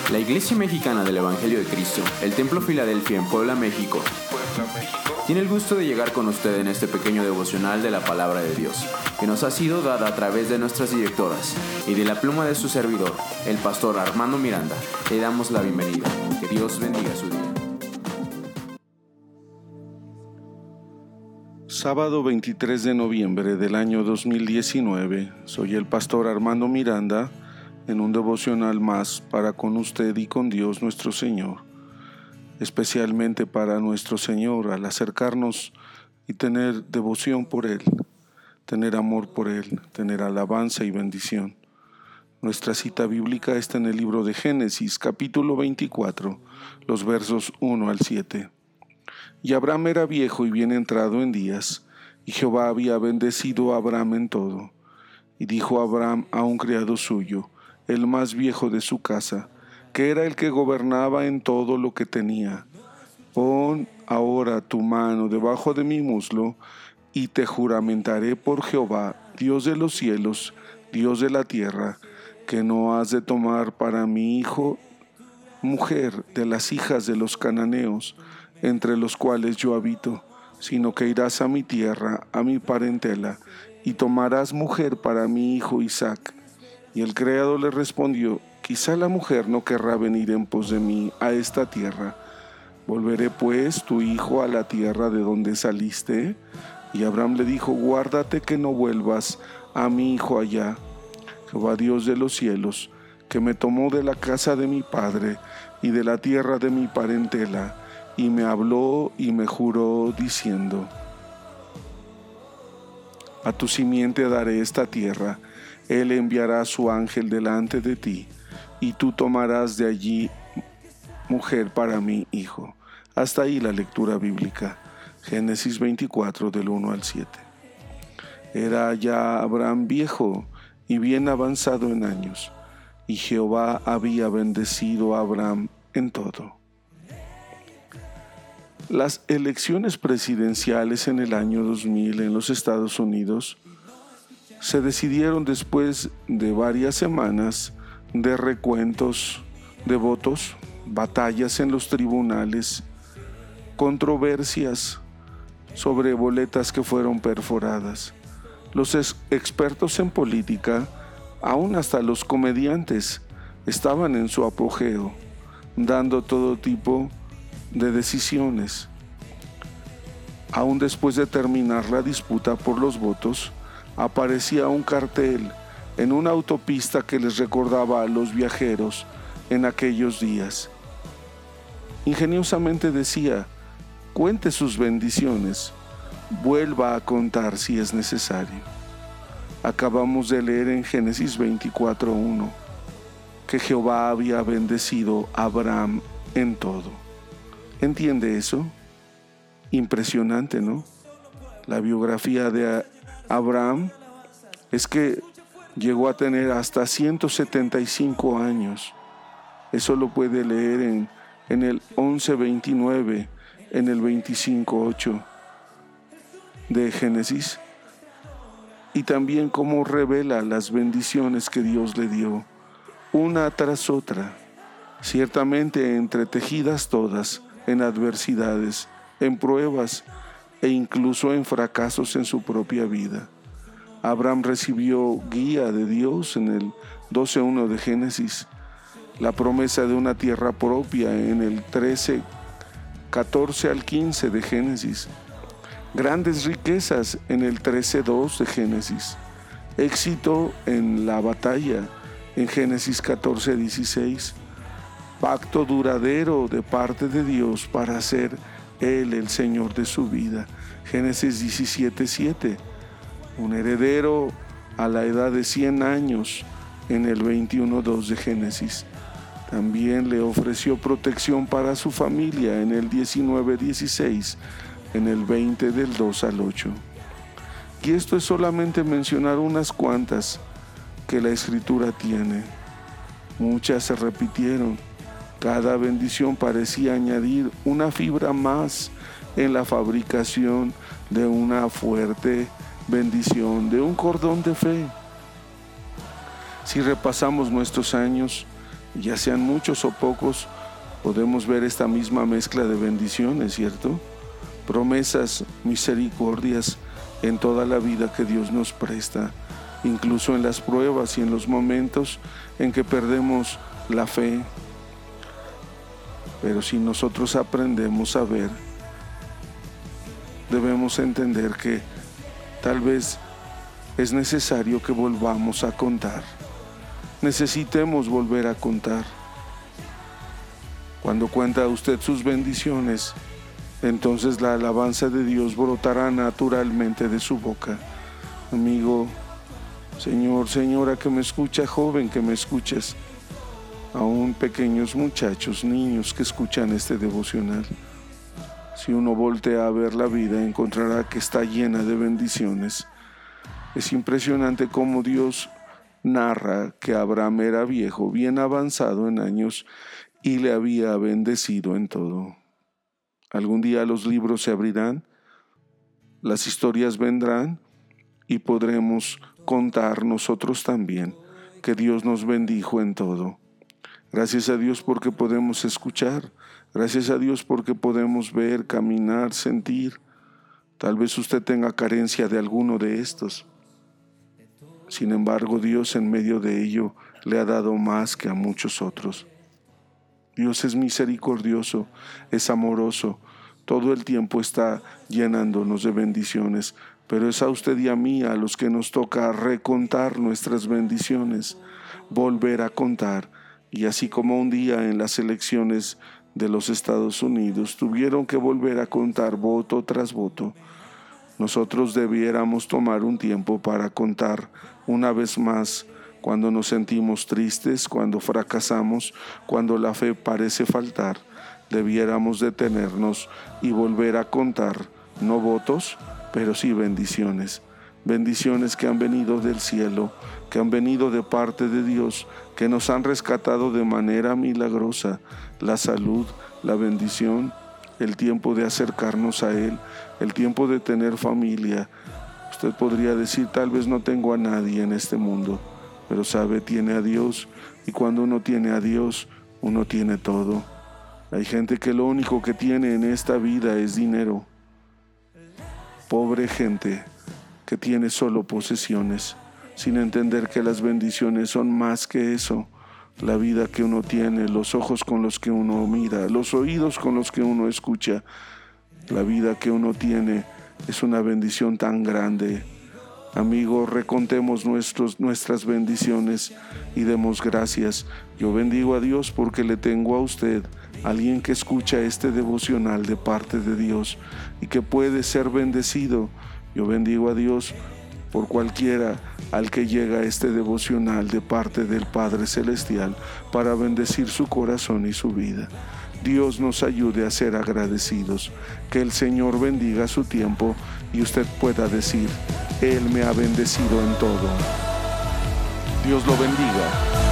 La Iglesia Mexicana del Evangelio de Cristo, el Templo Filadelfia en Puebla, México, tiene el gusto de llegar con usted en este pequeño devocional de la Palabra de Dios, que nos ha sido dada a través de nuestras directoras y de la pluma de su servidor, el pastor Armando Miranda. Le damos la bienvenida. Que Dios bendiga su día. Sábado 23 de noviembre del año 2019, soy el pastor Armando Miranda en un devocional más para con usted y con Dios nuestro Señor, especialmente para nuestro Señor al acercarnos y tener devoción por Él, tener amor por Él, tener alabanza y bendición. Nuestra cita bíblica está en el libro de Génesis, capítulo 24, los versos 1 al 7. Y Abraham era viejo y bien entrado en días, y Jehová había bendecido a Abraham en todo. Y dijo Abraham a un criado suyo, el más viejo de su casa, que era el que gobernaba en todo lo que tenía: pon ahora tu mano debajo de mi muslo, y te juramentaré por Jehová, Dios de los cielos, Dios de la tierra, que no has de tomar para mi hijo mujer de las hijas de los cananeos, entre los cuales yo habito, sino que irás a mi tierra, a mi parentela, y tomarás mujer para mi hijo Isaac. Y el criado le respondió: quizá la mujer no querrá venir en pos de mí a esta tierra. ¿Volveré pues tu hijo a la tierra de donde saliste? Y Abraham le dijo: guárdate que no vuelvas a mi hijo allá. Jehová Dios de los cielos, que me tomó de la casa de mi padre y de la tierra de mi parentela, y me habló y me juró diciendo: a tu simiente daré esta tierra. Él enviará a su ángel delante de ti, y tú tomarás de allí mujer para mi hijo. Hasta ahí la lectura bíblica. Génesis 24 del 1 al 7. Era ya Abraham viejo y bien avanzado en años, y Jehová había bendecido a Abraham en todo. Las elecciones presidenciales en el año 2000 en los Estados Unidos se decidieron después de varias semanas de recuentos de votos, batallas en los tribunales, controversias sobre boletas que fueron perforadas. Los expertos en política, aún hasta los comediantes, estaban en su apogeo, dando todo tipo de decisiones. Aún después de terminar la disputa por los votos, aparecía un cartel en una autopista que les recordaba a los viajeros en aquellos días. Ingeniosamente decía: cuente sus bendiciones, vuelva a contar si es necesario. Acabamos de leer en Génesis 24:1 que Jehová había bendecido a Abraham en todo. ¿Entiende eso? Impresionante, ¿no? La biografía de Abraham es que llegó a tener hasta 175 años. Eso lo puede leer en el 11:29, en el 25:8 de Génesis. Y también cómo revela las bendiciones que Dios le dio, una tras otra, ciertamente entretejidas todas en adversidades, en pruebas e incluso en fracasos en su propia vida. Abraham recibió guía de Dios en el 12:1 de Génesis, la promesa de una tierra propia en el 13:14 al 15 de Génesis, grandes riquezas en el 13:2 de Génesis, éxito en la batalla en Génesis 14:16, pacto duradero de parte de Dios para ser Él el Señor de su vida, Génesis 17:7, un heredero a la edad de 100 años en el 21:2 de Génesis. También le ofreció protección para su familia en el 19:16, en el 20 del 2 al 8. Y esto es solamente mencionar unas cuantas que la Escritura tiene. Muchas se repitieron. Cada bendición parecía añadir una fibra más en la fabricación de una fuerte bendición, de un cordón de fe. Si repasamos nuestros años, ya sean muchos o pocos, podemos ver esta misma mezcla de bendiciones, ¿cierto? Promesas, misericordias en toda la vida que Dios nos presta, incluso en las pruebas y en los momentos en que perdemos la fe. Pero si nosotros aprendemos a ver, debemos entender que tal vez es necesario que volvamos a contar. Necesitemos volver a contar. Cuando cuenta usted sus bendiciones, entonces la alabanza de Dios brotará naturalmente de su boca. Amigo, señor, señora que me escucha, joven que me escuchas, aún pequeños muchachos, niños que escuchan este devocional, si uno voltea a ver la vida, encontrará que está llena de bendiciones. Es impresionante cómo Dios narra que Abraham era viejo, bien avanzado en años, y le había bendecido en todo. Algún día los libros se abrirán, las historias vendrán y podremos contar nosotros también que Dios nos bendijo en todo. Gracias a Dios porque podemos escuchar, gracias a Dios porque podemos ver, caminar, sentir. Tal vez usted tenga carencia de alguno de estos. Sin embargo, Dios en medio de ello le ha dado más que a muchos otros. Dios es misericordioso, es amoroso, todo el tiempo está llenándonos de bendiciones, pero es a usted y a mí a los que nos toca recontar nuestras bendiciones, volver a contar. Y así como un día en las elecciones de los Estados Unidos tuvieron que volver a contar voto tras voto, nosotros debiéramos tomar un tiempo para contar una vez más cuando nos sentimos tristes, cuando fracasamos, cuando la fe parece faltar. Debiéramos detenernos y volver a contar, no votos, pero sí bendiciones. Bendiciones que han venido del cielo, que han venido de parte de Dios, que nos han rescatado de manera milagrosa. La salud, la bendición, el tiempo de acercarnos a Él, el tiempo de tener familia. Usted podría decir, tal vez no tengo a nadie en este mundo, pero sabe, tiene a Dios, y cuando uno tiene a Dios, uno tiene todo. Hay gente que lo único que tiene en esta vida es dinero. Pobre gente que tiene solo posesiones, sin entender que las bendiciones son más que eso. La vida que uno tiene, los ojos con los que uno mira, los oídos con los que uno escucha, la vida que uno tiene es una bendición tan grande. Amigos, recontemos nuestras bendiciones y demos gracias. Yo bendigo a Dios porque le tengo a usted, alguien que escucha este devocional de parte de Dios y que puede ser bendecido. Yo bendigo a Dios por cualquiera al que llega este devocional de parte del Padre Celestial para bendecir su corazón y su vida. Dios nos ayude a ser agradecidos. Que el Señor bendiga su tiempo y usted pueda decir, Él me ha bendecido en todo. Dios lo bendiga.